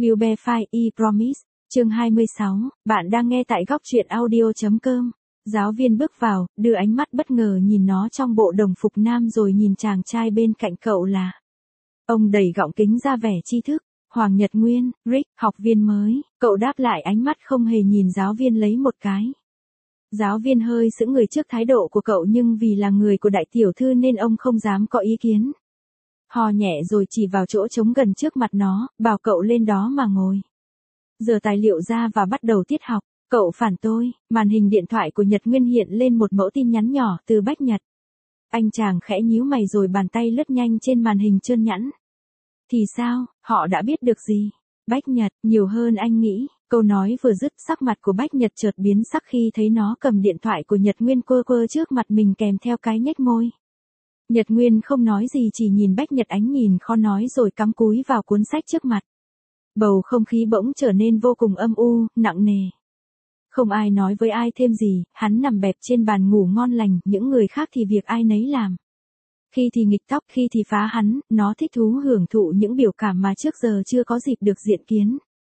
Will be fine, I promise. Chương 26, bạn đang nghe tại góc truyện audio.com. Giáo viên bước vào, đưa ánh mắt bất ngờ nhìn nó trong bộ đồng phục nam rồi nhìn chàng trai bên cạnh cậu là. Ông đẩy gọng kính ra vẻ tri thức. Hoàng Nhật Nguyên, Rick, học viên mới. Cậu đáp lại ánh mắt không hề nhìn giáo viên lấy một cái. Giáo viên hơi sững người trước thái độ của cậu nhưng vì là người của đại tiểu thư nên ông không dám có ý kiến. Hò nhẹ rồi chỉ vào chỗ trống gần trước mặt nó, bảo cậu lên đó mà ngồi. Giờ tài liệu ra và bắt đầu tiết học. Cậu phản tôi, màn hình điện thoại của Nhật Nguyên hiện lên một mẫu tin nhắn nhỏ từ Bách Nhật. Anh chàng khẽ nhíu mày rồi bàn tay lướt nhanh trên màn hình trơn nhẵn. Thì sao, họ đã biết được gì? Bách Nhật, nhiều hơn anh nghĩ. Câu nói vừa dứt sắc mặt của Bách Nhật chợt biến sắc khi thấy nó cầm điện thoại của Nhật Nguyên quơ quơ trước mặt mình kèm theo cái nhếch môi. Nhật Nguyên không nói gì chỉ nhìn Bách Nhật ánh nhìn khó nói rồi cắm cúi vào cuốn sách trước mặt. Bầu không khí bỗng trở nên vô cùng âm u, nặng nề. Không ai nói với ai thêm gì, hắn nằm bẹp trên bàn ngủ ngon lành, những người khác thì việc ai nấy làm. Khi thì nghịch tóc, khi thì phá hắn, nó thích thú hưởng thụ những biểu cảm mà trước giờ chưa có dịp được diện kiến.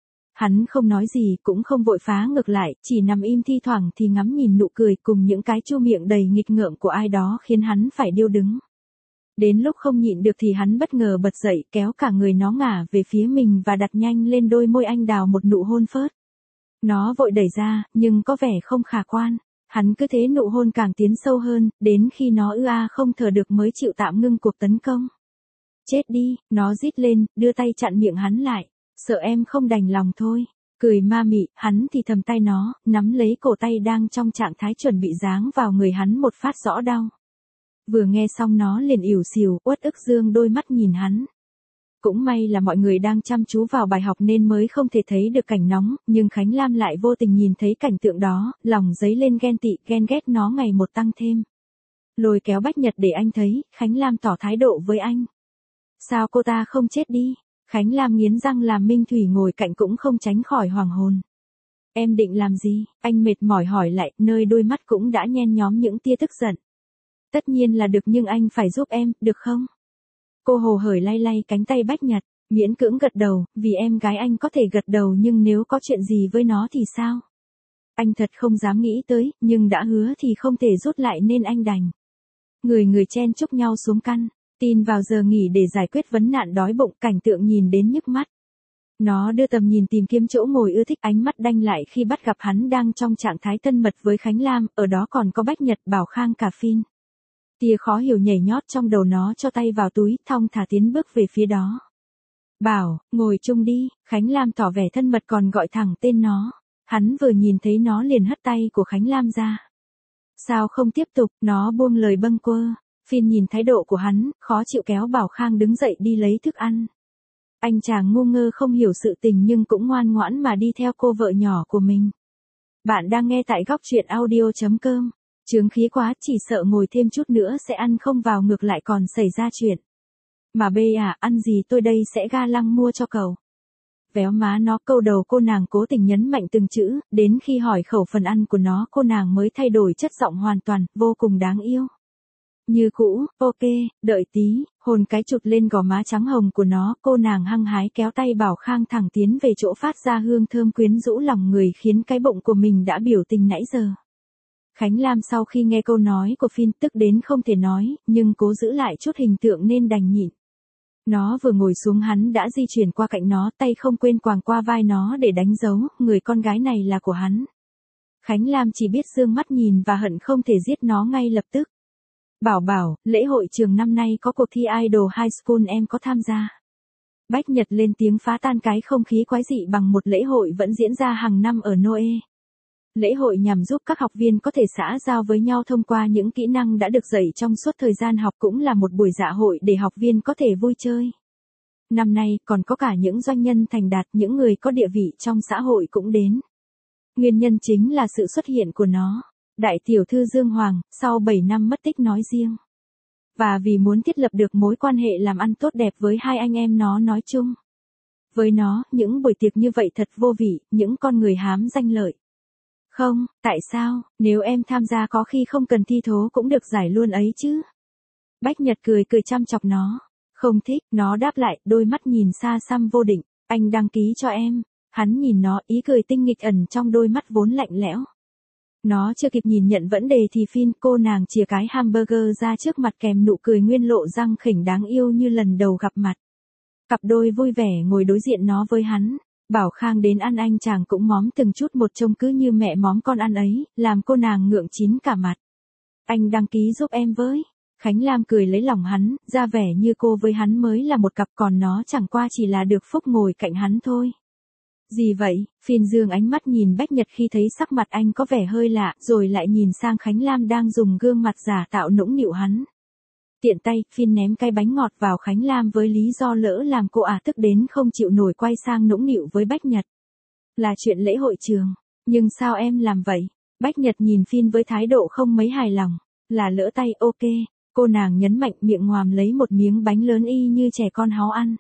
Hắn không nói gì, cũng không vội phá ngược lại, chỉ nằm im thi thoảng thì ngắm nhìn nụ cười cùng những cái chu miệng đầy nghịch ngợm của ai đó khiến hắn phải điêu đứng. Đến lúc không nhịn được thì hắn bất ngờ bật dậy, kéo cả người nó ngả về phía mình và đặt nhanh lên đôi môi anh đào một nụ hôn phớt. Nó vội đẩy ra, nhưng có vẻ không khả quan. Hắn cứ thế nụ hôn càng tiến sâu hơn, đến khi nó không thở được mới chịu tạm ngưng cuộc tấn công. Chết đi, nó rít lên, đưa tay chặn miệng hắn lại. Sợ em không đành lòng thôi. Cười ma mị, hắn thì thầm tay nó, nắm lấy cổ tay đang trong trạng thái chuẩn bị giáng vào người hắn một phát rõ đau. Vừa nghe xong nó liền ỉu xìu, uất ức dương đôi mắt nhìn hắn. Cũng may là mọi người đang chăm chú vào bài học nên mới không thể thấy được cảnh nóng, nhưng Khánh Lam lại vô tình nhìn thấy cảnh tượng đó, lòng dấy lên ghen tị, ghen ghét nó ngày một tăng thêm. Lôi kéo Bách Nhật để anh thấy, Khánh Lam tỏ thái độ với anh. Sao cô ta không chết đi? Khánh Lam nghiến răng làm Minh Thủy ngồi cạnh cũng không tránh khỏi hoàng hồn. Em định làm gì? Anh mệt mỏi hỏi lại, nơi đôi mắt cũng đã nhen nhóm những tia tức giận. Tất nhiên là được nhưng anh phải giúp em, được không? Cô hồ hởi lay lay cánh tay Bách Nhật, miễn cưỡng gật đầu, vì em gái anh có thể gật đầu nhưng nếu có chuyện gì với nó thì sao? Anh thật không dám nghĩ tới, nhưng đã hứa thì không thể rút lại nên anh đành. Người chen chúc nhau xuống căn, tin vào giờ nghỉ để giải quyết vấn nạn đói bụng, cảnh tượng nhìn đến nhức mắt. Nó đưa tầm nhìn tìm kiếm chỗ ngồi ưa thích, ánh mắt đanh lại khi bắt gặp hắn đang trong trạng thái thân mật với Khánh Lam, ở đó còn có Bách Nhật, Bảo Khang cả Phin. Tia khó hiểu nhảy nhót trong đầu nó cho tay vào túi, thong thả tiến bước về phía đó. Bảo, ngồi chung đi, Khánh Lam tỏ vẻ thân mật còn gọi thẳng tên nó. Hắn vừa nhìn thấy nó liền hất tay của Khánh Lam ra. Sao không tiếp tục, nó buông lời bâng quơ. Phin nhìn thái độ của hắn, khó chịu kéo Bảo Khang đứng dậy đi lấy thức ăn. Anh chàng ngu ngơ không hiểu sự tình nhưng cũng ngoan ngoãn mà đi theo cô vợ nhỏ của mình. Bạn đang nghe tại góc truyện audio.com. Chướng khí quá, chỉ sợ ngồi thêm chút nữa sẽ ăn không vào ngược lại còn xảy ra chuyện. Mà bê ăn gì tôi đây sẽ ga lăng mua cho cậu. Véo má nó, câu đầu cô nàng cố tình nhấn mạnh từng chữ, đến khi hỏi khẩu phần ăn của nó cô nàng mới thay đổi chất giọng hoàn toàn, vô cùng đáng yêu. Như cũ, ok, đợi tí, hôn cái chụp lên gò má trắng hồng của nó, cô nàng hăng hái kéo tay Bảo Khang thẳng tiến về chỗ phát ra hương thơm quyến rũ lòng người khiến cái bụng của mình đã biểu tình nãy giờ. Khánh Lam sau khi nghe câu nói của Phin tức đến không thể nói, nhưng cố giữ lại chút hình tượng nên đành nhịn. Nó vừa ngồi xuống hắn đã di chuyển qua cạnh nó, tay không quên quàng qua vai nó để đánh dấu, người con gái này là của hắn. Khánh Lam chỉ biết dương mắt nhìn và hận không thể giết nó ngay lập tức. Bảo, lễ hội trường năm nay có cuộc thi Idol High School em có tham gia. Bách Nhật lên tiếng phá tan cái không khí quái dị bằng một lễ hội vẫn diễn ra hàng năm ở Noe. Lễ hội nhằm giúp các học viên có thể xã giao với nhau thông qua những kỹ năng đã được dạy trong suốt thời gian học, cũng là một buổi dạ hội để học viên có thể vui chơi. Năm nay còn có cả những doanh nhân thành đạt, những người có địa vị trong xã hội cũng đến. Nguyên nhân chính là sự xuất hiện của nó. Đại tiểu thư Dương Hoàng, sau 7 năm mất tích nói riêng. Và vì muốn thiết lập được mối quan hệ làm ăn tốt đẹp với hai anh em nó nói chung. Với nó, những buổi tiệc như vậy thật vô vị, những con người hám danh lợi. Không, tại sao, nếu em tham gia có khi không cần thi thố cũng được giải luôn ấy chứ. Bách Nhật cười chăm chọc nó. Không thích, nó đáp lại, đôi mắt nhìn xa xăm vô định. Anh đăng ký cho em. Hắn nhìn nó, ý cười tinh nghịch ẩn trong đôi mắt vốn lạnh lẽo. Nó chưa kịp nhìn nhận vấn đề thì Phin, cô nàng chìa cái hamburger ra trước mặt kèm nụ cười nguyên lộ răng khỉnh đáng yêu như lần đầu gặp mặt. Cặp đôi vui vẻ ngồi đối diện nó với hắn. Bảo Khang đến ăn anh chàng cũng móm từng chút một trông cứ như mẹ móm con ăn ấy, làm cô nàng ngượng chín cả mặt. Anh đăng ký giúp em với. Khánh Lam cười lấy lòng hắn, ra vẻ như cô với hắn mới là một cặp còn nó chẳng qua chỉ là được phúc ngồi cạnh hắn thôi. Gì vậy? Phin dương ánh mắt nhìn Bách Nhật khi thấy sắc mặt anh có vẻ hơi lạ, rồi lại nhìn sang Khánh Lam đang dùng gương mặt giả tạo nũng nịu hắn. Tiện tay, Phin ném cái bánh ngọt vào Khánh Lam với lý do lỡ làm cô tức đến không chịu nổi quay sang nũng nịu với Bách Nhật. Là chuyện lễ hội trường, nhưng sao em làm vậy? Bách Nhật nhìn Phin với thái độ không mấy hài lòng. Là lỡ tay, ok. Cô nàng nhấn mạnh miệng ngoàm lấy một miếng bánh lớn y như trẻ con háo ăn.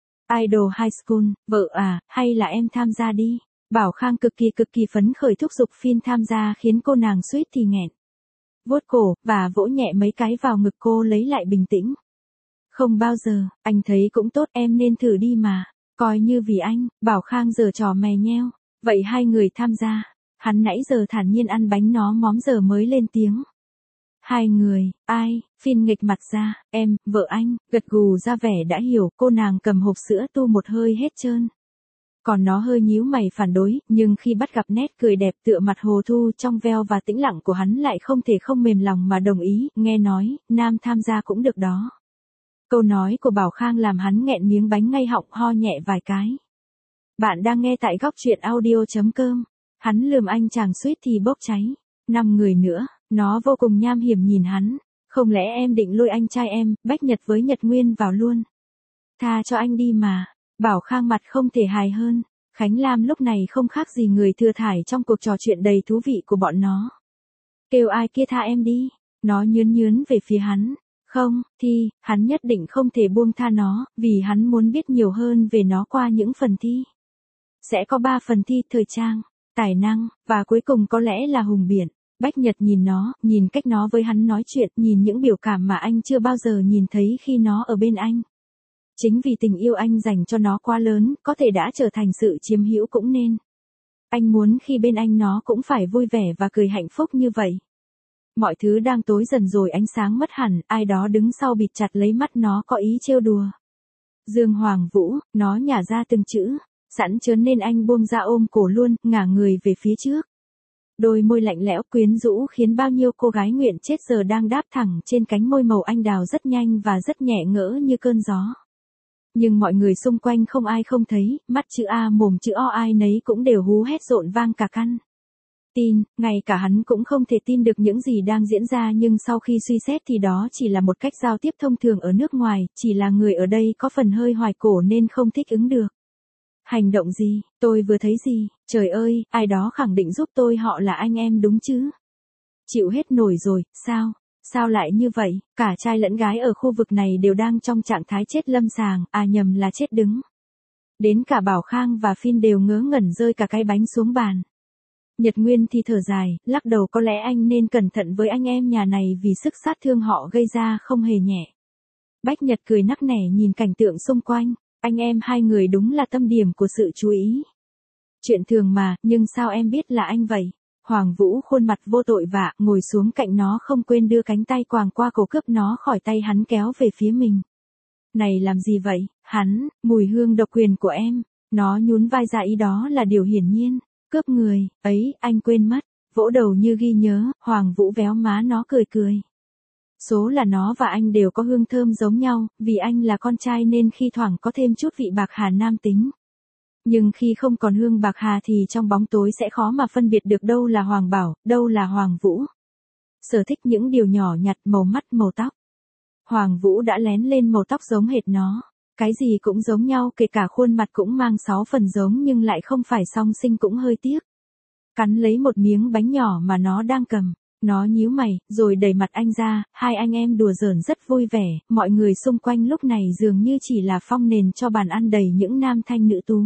Idol High School, vợ hay là em tham gia đi. Bảo Khang cực kỳ phấn khởi thúc giục Phin tham gia khiến cô nàng suýt thì nghẹn. Vuốt cổ, và vỗ nhẹ mấy cái vào ngực cô lấy lại bình tĩnh. Không bao giờ, anh thấy cũng tốt em nên thử đi mà. Coi như vì anh, Bảo Khang giở trò mè nheo. Vậy hai người tham gia. Hắn nãy giờ thản nhiên ăn bánh nó móm giờ mới lên tiếng. Hai người, ai? Phin nghịch mặt ra, em, vợ anh, gật gù ra vẻ đã hiểu, cô nàng cầm hộp sữa tu một hơi hết trơn. Còn nó hơi nhíu mày phản đối, nhưng khi bắt gặp nét cười đẹp tựa mặt hồ thu trong veo và tĩnh lặng của hắn lại không thể không mềm lòng mà đồng ý, nghe nói, nam tham gia cũng được đó. Câu nói của Bảo Khang làm hắn nghẹn miếng bánh ngay họng ho nhẹ vài cái. Bạn đang nghe tại góc truyện audio.com. Hắn lườm anh chàng suýt thì bốc cháy. 5 người nữa, nó vô cùng nham hiểm nhìn hắn. Không lẽ em định lôi anh trai em, Bách Nhật với Nhật Nguyên vào luôn? Tha cho anh đi mà. Bảo Khang mặt không thể hài hơn. Khánh Lam lúc này không khác gì người thừa thải trong cuộc trò chuyện đầy thú vị của bọn nó. Kêu ai kia tha em đi. Nó nhướn về phía hắn. Không, thì, hắn nhất định không thể buông tha nó, vì hắn muốn biết nhiều hơn về nó qua những phần thi. Sẽ có 3 phần thi: thời trang, tài năng, và cuối cùng có lẽ là hùng biện. Bách Nhật nhìn nó, nhìn cách nó với hắn nói chuyện, nhìn những biểu cảm mà anh chưa bao giờ nhìn thấy khi nó ở bên anh. Chính vì tình yêu anh dành cho nó quá lớn, có thể đã trở thành sự chiếm hữu cũng nên. Anh muốn khi bên anh nó cũng phải vui vẻ và cười hạnh phúc như vậy. Mọi thứ đang tối dần rồi ánh sáng mất hẳn, ai đó đứng sau bịt chặt lấy mắt nó có ý trêu đùa. Dương Hoàng Vũ, nó nhả ra từng chữ, sẵn chớn nên anh buông ra ôm cổ luôn, ngả người về phía trước. Đôi môi lạnh lẽo quyến rũ khiến bao nhiêu cô gái nguyện chết giờ đang đáp thẳng trên cánh môi màu anh đào rất nhanh và rất nhẹ ngỡ như cơn gió. Nhưng mọi người xung quanh không ai không thấy, mắt chữ A mồm chữ O ai nấy cũng đều hú hét rộn vang cả căn. Tin, ngay cả hắn cũng không thể tin được những gì đang diễn ra nhưng sau khi suy xét thì đó chỉ là một cách giao tiếp thông thường ở nước ngoài, chỉ là người ở đây có phần hơi hoài cổ nên không thích ứng được. Hành động gì, tôi vừa thấy gì, trời ơi, ai đó khẳng định giúp tôi họ là anh em đúng chứ. Chịu hết nổi rồi, sao lại như vậy, cả trai lẫn gái ở khu vực này đều đang trong trạng thái chết lâm sàng, nhầm là chết đứng. Đến cả Bảo Khang và Phin đều ngớ ngẩn rơi cả cái bánh xuống bàn. Nhật Nguyên thì thở dài, lắc đầu có lẽ anh nên cẩn thận với anh em nhà này vì sức sát thương họ gây ra không hề nhẹ. Bách Nhật cười nắc nẻ nhìn cảnh tượng xung quanh, anh em hai người đúng là tâm điểm của sự chú ý. Chuyện thường mà, nhưng sao em biết là anh vậy? Hoàng Vũ khuôn mặt vô tội vạ, ngồi xuống cạnh nó không quên đưa cánh tay quàng qua cổ cướp nó khỏi tay hắn kéo về phía mình. Này làm gì vậy, hắn, mùi hương độc quyền của em, nó nhún vai ra ý đó là điều hiển nhiên. Cướp người, ấy, anh quên mất, vỗ đầu như ghi nhớ, Hoàng Vũ véo má nó cười. Số là nó và anh đều có hương thơm giống nhau, vì anh là con trai nên khi thoảng có thêm chút vị bạc hà nam tính. Nhưng khi không còn hương bạc hà thì trong bóng tối sẽ khó mà phân biệt được đâu là Hoàng Bảo, đâu là Hoàng Vũ. Sở thích những điều nhỏ nhặt, màu mắt, màu tóc. Hoàng Vũ đã lén lên màu tóc giống hệt nó. Cái gì cũng giống nhau, kể cả khuôn mặt cũng mang 6 phần giống nhưng lại không phải song sinh cũng hơi tiếc. Cắn lấy một miếng bánh nhỏ mà nó đang cầm, nó nhíu mày, rồi đẩy mặt anh ra, hai anh em đùa giỡn rất vui vẻ, mọi người xung quanh lúc này dường như chỉ là phong nền cho bàn ăn đầy những nam thanh nữ tú.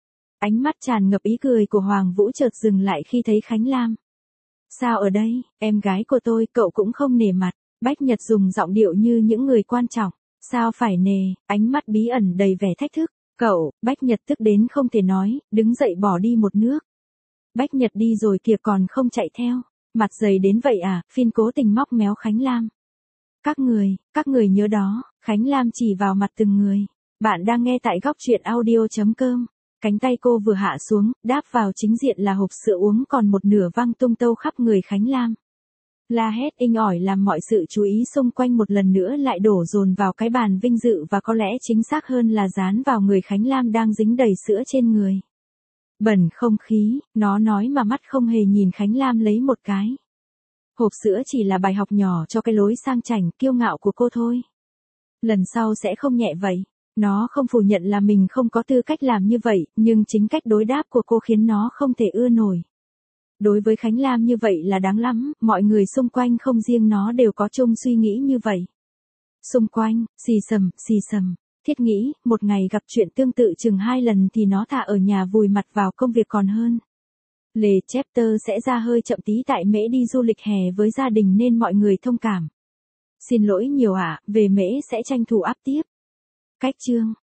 Ánh mắt tràn ngập ý cười của Hoàng Vũ chợt dừng lại khi thấy Khánh Lam. Sao ở đây, em gái của tôi, cậu cũng không nể mặt, Bách Nhật dùng giọng điệu như những người quan trọng. Sao phải nề, ánh mắt bí ẩn đầy vẻ thách thức, Cậu, Bách Nhật tức đến không thể nói, đứng dậy bỏ đi một nước. Bách Nhật đi rồi kìa còn không chạy theo. Mặt dày đến vậy à, Phiên cố tình móc méo Khánh Lam. Các người nhớ đó, Khánh Lam chỉ vào mặt từng người. Bạn đang nghe tại góc truyện audio.com. Cánh tay cô vừa hạ xuống, đáp vào chính diện là hộp sữa uống còn một nửa văng tung tâu khắp người Khánh Lam. La hét inh ỏi làm mọi sự chú ý xung quanh một lần nữa lại đổ dồn vào cái bàn vinh dự và có lẽ chính xác hơn là dán vào người Khánh Lam đang dính đầy sữa trên người. Bẩn không khí, nó nói mà mắt không hề nhìn Khánh Lam lấy một cái. Hộp sữa chỉ là bài học nhỏ cho cái lối sang chảnh kiêu ngạo của cô thôi. Lần sau sẽ không nhẹ vậy. Nó không phủ nhận là mình không có tư cách làm như vậy, nhưng chính cách đối đáp của cô khiến nó không thể ưa nổi. Đối với Khánh Lam như vậy là đáng lắm, mọi người xung quanh không riêng nó đều có chung suy nghĩ như vậy. Xung quanh, xì xầm, Thiết nghĩ, một ngày gặp chuyện tương tự chừng 2 lần thì nó thà ở nhà vùi mặt vào công việc còn hơn. Lê Chapter sẽ ra hơi chậm tí tại Mễ đi du lịch hè với gia đình nên mọi người thông cảm. Xin lỗi nhiều ạ, về Mễ sẽ tranh thủ up tiếp. Cách chương